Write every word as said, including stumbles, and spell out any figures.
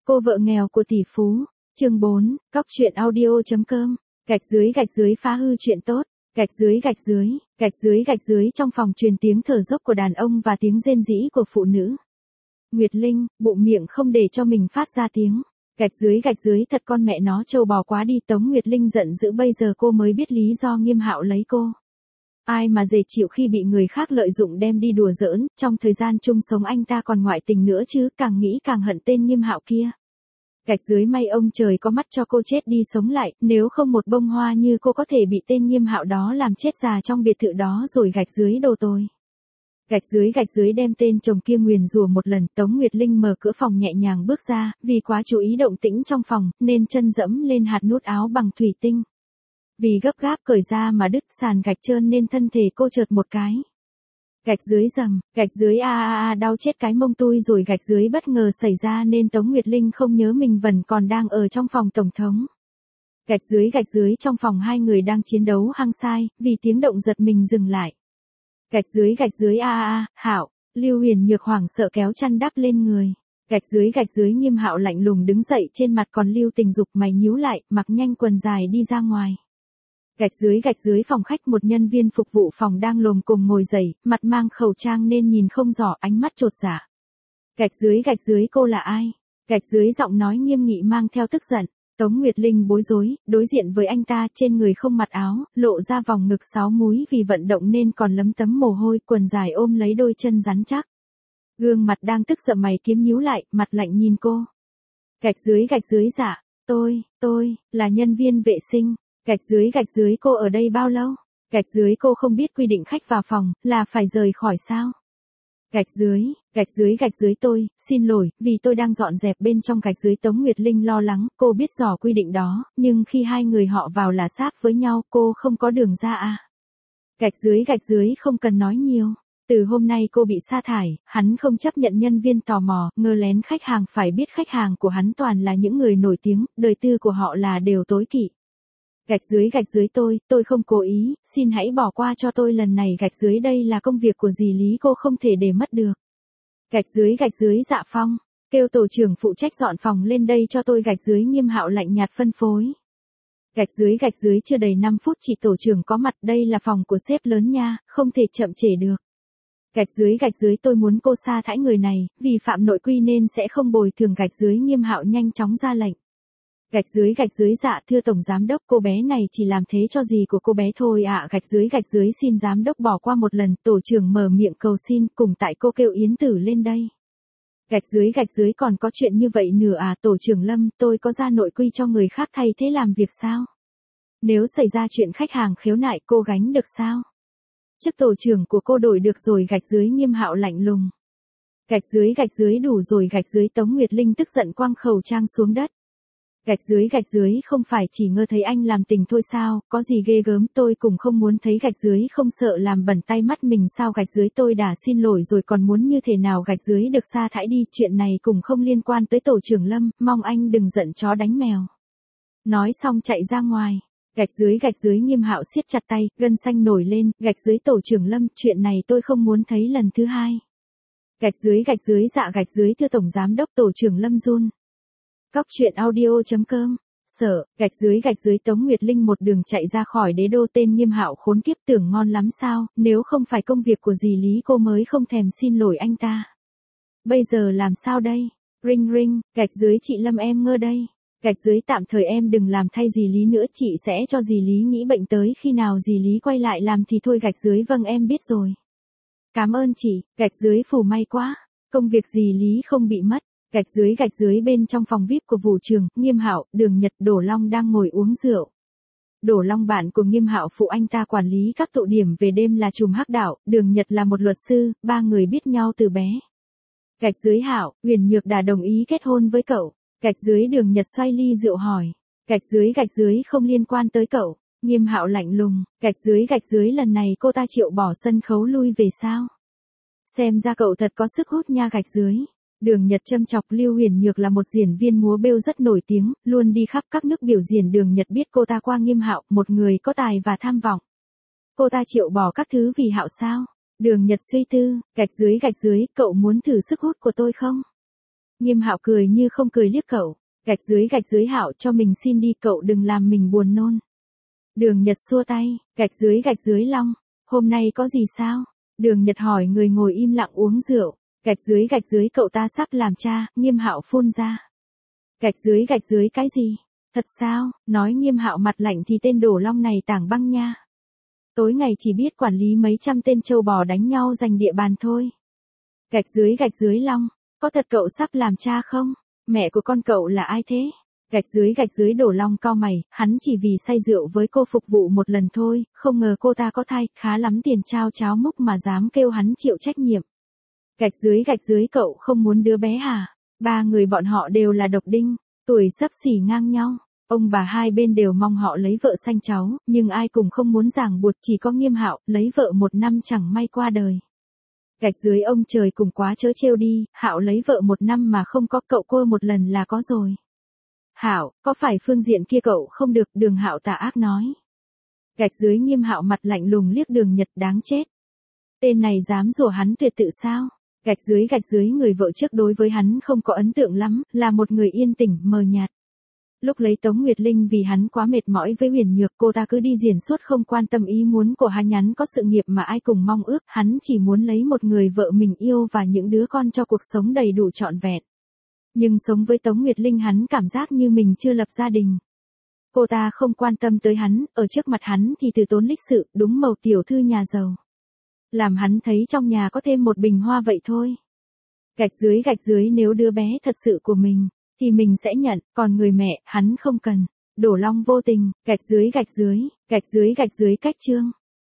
Cô vợ nghèo của tỷ phú. Chương bốn, cóc truyện audio.com. Gạch dưới gạch dưới phá hư chuyện tốt. Gạch dưới gạch dưới, gạch dưới gạch dưới trong phòng truyền tiếng thở dốc của đàn ông và tiếng rên rỉ của phụ nữ. Nguyệt Linh, bụng miệng không để cho mình phát ra tiếng. Gạch dưới gạch dưới thật con mẹ nó trâu bò quá đi. Tống Nguyệt Linh giận dữ, bây giờ cô mới biết lý do Nghiêm Hạo lấy cô. Ai mà dễ chịu khi bị người khác lợi dụng đem đi đùa giỡn, trong thời gian chung sống anh ta còn ngoại tình nữa chứ, càng nghĩ càng hận tên Nghiêm Hạo kia. Gạch dưới may ông trời có mắt cho cô chết đi sống lại, nếu không một bông hoa như cô có thể bị tên Nghiêm Hạo đó làm chết già trong biệt thự đó rồi. Gạch dưới đồ tồi. Gạch dưới gạch dưới đem tên chồng kia nguyền rủa một lần. Tống Nguyệt Linh mở cửa phòng nhẹ nhàng bước ra, vì quá chú ý động tĩnh trong phòng, nên chân dẫm lên hạt nút áo bằng thủy tinh. Vì gấp gáp cởi ra mà đứt sàn gạch trơn nên thân thể cô trượt một cái. Gạch dưới rầm, gạch dưới a a a đau chết cái mông tui rồi. Gạch dưới bất ngờ xảy ra nên Tống Nguyệt Linh không nhớ mình vẫn còn đang ở trong phòng tổng thống. Gạch dưới gạch dưới trong phòng hai người đang chiến đấu hăng say, vì tiếng động giật mình dừng lại. Gạch dưới gạch dưới a a a, Hạo, Lưu Huyền Nhược hoảng sợ kéo chăn đắp lên người. Gạch dưới gạch dưới Nghiêm Hạo lạnh lùng đứng dậy, trên mặt còn lưu tình dục, mày nhíu lại, mặc nhanh quần dài đi ra ngoài. Gạch dưới gạch dưới phòng khách một nhân viên phục vụ phòng đang lồm cồm ngồi dậy, mặt mang khẩu trang nên nhìn không rõ, ánh mắt chột dạ. Gạch dưới gạch dưới cô là ai? Gạch dưới giọng nói nghiêm nghị mang theo tức giận. Tống Nguyệt Linh bối rối, đối diện với anh ta, trên người không mặc áo, lộ ra vòng ngực sáu múi vì vận động nên còn lấm tấm mồ hôi, quần dài ôm lấy đôi chân rắn chắc. Gương mặt đang tức giận mày kiếm nhíu lại, mặt lạnh nhìn cô. Gạch dưới gạch dưới dạ, tôi, tôi, là nhân viên vệ sinh. Gạch dưới gạch dưới cô ở đây bao lâu? Gạch dưới cô không biết quy định khách vào phòng, là phải rời khỏi sao? Gạch dưới, gạch dưới gạch dưới tôi, xin lỗi, vì tôi đang dọn dẹp bên trong. Gạch dưới Tống Nguyệt Linh lo lắng, cô biết rõ quy định đó, nhưng khi hai người họ vào là sáp với nhau, cô không có đường ra à? Gạch dưới gạch dưới không cần nói nhiều. Từ hôm nay cô bị sa thải, hắn không chấp nhận nhân viên tò mò, ngơ lén khách hàng, phải biết khách hàng của hắn toàn là những người nổi tiếng, đời tư của họ là đều tối kỵ. Gạch dưới gạch dưới tôi, tôi không cố ý, xin hãy bỏ qua cho tôi lần này. Gạch dưới đây là công việc của dì Lý, cô không thể để mất được. Gạch dưới gạch dưới Dạ Phong, kêu tổ trưởng phụ trách dọn phòng lên đây cho tôi. Gạch dưới Nghiêm Hạo lạnh nhạt phân phối. Gạch dưới gạch dưới chưa đầy năm phút chỉ tổ trưởng có mặt, đây là phòng của sếp lớn nha, không thể chậm trễ được. Gạch dưới gạch dưới tôi muốn cô sa thải người này, vì phạm nội quy nên sẽ không bồi thường. Gạch dưới Nghiêm Hạo nhanh chóng ra lệnh. Gạch dưới gạch dưới dạ thưa tổng giám đốc, cô bé này chỉ làm thế cho gì của cô bé thôi ạ. À. Gạch dưới gạch dưới xin giám đốc bỏ qua một lần. Tổ trưởng mở miệng cầu xin, cùng tại cô kêu Yến Tử lên đây. Gạch dưới gạch dưới còn có chuyện như vậy nữa à? Tổ trưởng Lâm, tôi có ra nội quy cho người khác thay thế làm việc sao? Nếu xảy ra chuyện khách hàng khiếu nại cô gánh được sao? Chức tổ trưởng của cô đổi được rồi. Gạch dưới Nghiêm Hạo lạnh lùng. Gạch dưới gạch dưới đủ rồi. Gạch dưới Tống Nguyệt Linh tức giận quăng khẩu trang xuống đất. Gạch dưới gạch dưới không phải chỉ ngơ thấy anh làm tình thôi sao, có gì ghê gớm, tôi cũng không muốn thấy. Gạch dưới không sợ làm bẩn tay mắt mình sao? Gạch dưới tôi đã xin lỗi rồi còn muốn như thế nào? Gạch dưới được sa thải đi, chuyện này cũng không liên quan tới tổ trưởng Lâm, mong anh đừng giận chó đánh mèo. Nói xong chạy ra ngoài. Gạch dưới gạch dưới Nghiêm Hạo siết chặt tay, gân xanh nổi lên. Gạch dưới tổ trưởng Lâm, chuyện này tôi không muốn thấy lần thứ hai. Gạch dưới gạch dưới dạ gạch dưới thưa tổng giám đốc, tổ trưởng Lâm run. Cóc truyện audio.com. Sợ, gạch dưới gạch dưới Tống Nguyệt Linh một đường chạy ra khỏi đế đô. Tên Nghiêm Hạo khốn kiếp, tưởng ngon lắm sao, nếu không phải công việc của dì Lý cô mới không thèm xin lỗi anh ta. Bây giờ làm sao đây? Ring ring, gạch dưới chị Lâm em ngơ đây. Gạch dưới tạm thời em đừng làm thay dì Lý nữa, chị sẽ cho dì Lý nghĩ bệnh, tới khi nào dì Lý quay lại làm thì thôi. Gạch dưới vâng em biết rồi. Cảm ơn chị. Gạch dưới phù may quá, công việc dì Lý không bị mất. Gạch dưới gạch dưới bên trong phòng vi ai pi của vụ trường, Nghiêm Hạo, Đường Nhật, Đổ Long đang ngồi uống rượu. Đổ Long bạn của Nghiêm Hạo, phụ anh ta quản lý các tụ điểm về đêm, là trùm hắc đạo. Đường Nhật là một luật sư, ba người biết nhau từ bé. Gạch dưới Hạo, Huyền Nhược đã đồng ý kết hôn với cậu. Gạch dưới Đường Nhật xoay ly rượu hỏi. Gạch dưới gạch dưới không liên quan tới cậu. Nghiêm Hạo lạnh lùng. Gạch dưới gạch dưới lần này cô ta chịu bỏ sân khấu lui về sao? Xem ra cậu thật có sức hút nha. Gạch dưới. Đường Nhật châm chọc. Lưu Huyền Nhược là một diễn viên múa bêu rất nổi tiếng, luôn đi khắp các nước biểu diễn. Đường Nhật biết cô ta qua Nghiêm Hạo, một người có tài và tham vọng. Cô ta chịu bỏ các thứ vì Hạo sao? Đường Nhật suy tư. Gạch dưới gạch dưới, cậu muốn thử sức hút của tôi không? Nghiêm Hạo cười như không cười liếc cậu, gạch dưới gạch dưới Hạo cho mình xin đi, cậu đừng làm mình buồn nôn. Đường Nhật xua tay, gạch dưới gạch dưới Long, hôm nay có gì sao? Đường Nhật hỏi người ngồi im lặng uống rượu, gạch dưới gạch dưới cậu ta sắp làm cha, Nghiêm Hạo phun ra. Gạch dưới gạch dưới cái gì? Thật sao? Nói Nghiêm Hạo mặt lạnh thì tên đổ Long này tảng băng nha. Tối ngày chỉ biết quản lý mấy trăm tên trâu bò đánh nhau giành địa bàn thôi. Gạch dưới gạch dưới Long, có thật cậu sắp làm cha không? Mẹ của con cậu là ai thế? Gạch dưới gạch dưới đổ Long cau mày, hắn chỉ vì say rượu với cô phục vụ một lần thôi, không ngờ cô ta có thai, khá lắm tiền trao cháo múc mà dám kêu hắn chịu trách nhiệm. Gạch dưới gạch dưới cậu không muốn đứa bé hả? Ba người bọn họ đều là độc đinh, tuổi xấp xỉ ngang nhau. Ông bà hai bên đều mong họ lấy vợ sanh cháu, nhưng ai cũng không muốn ràng buộc, chỉ có Nghiêm Hạo, lấy vợ một năm chẳng may qua đời. Gạch dưới ông trời cùng quá chớ trêu đi, Hạo lấy vợ một năm mà không có, cậu cô một lần là có rồi. Hạo, có phải phương diện kia cậu không được, Đường Hạo tà ác nói. Gạch dưới Nghiêm Hạo mặt lạnh lùng liếc Đường Nhật, đáng chết. Tên này dám rủa hắn tuyệt tự sao? Gạch dưới gạch dưới người vợ trước đối với hắn không có ấn tượng lắm, là một người yên tĩnh, mờ nhạt. Lúc lấy Tống Nguyệt Linh vì hắn quá mệt mỏi với Huyền Nhược, cô ta cứ đi diễn suốt không quan tâm ý muốn của hắn, nhắn có sự nghiệp mà ai cùng mong ước, hắn chỉ muốn lấy một người vợ mình yêu và những đứa con cho cuộc sống đầy đủ trọn vẹn. Nhưng sống với Tống Nguyệt Linh hắn cảm giác như mình chưa lập gia đình. Cô ta không quan tâm tới hắn, ở trước mặt hắn thì từ tốn lịch sự, đúng màu tiểu thư nhà giàu. Làm hắn thấy trong nhà có thêm một bình hoa vậy thôi. Gạch dưới gạch dưới nếu đứa bé thật sự của mình, thì mình sẽ nhận, còn người mẹ, hắn không cần. Đổ Long vô tình, gạch dưới gạch dưới, gạch dưới gạch dưới cách chương.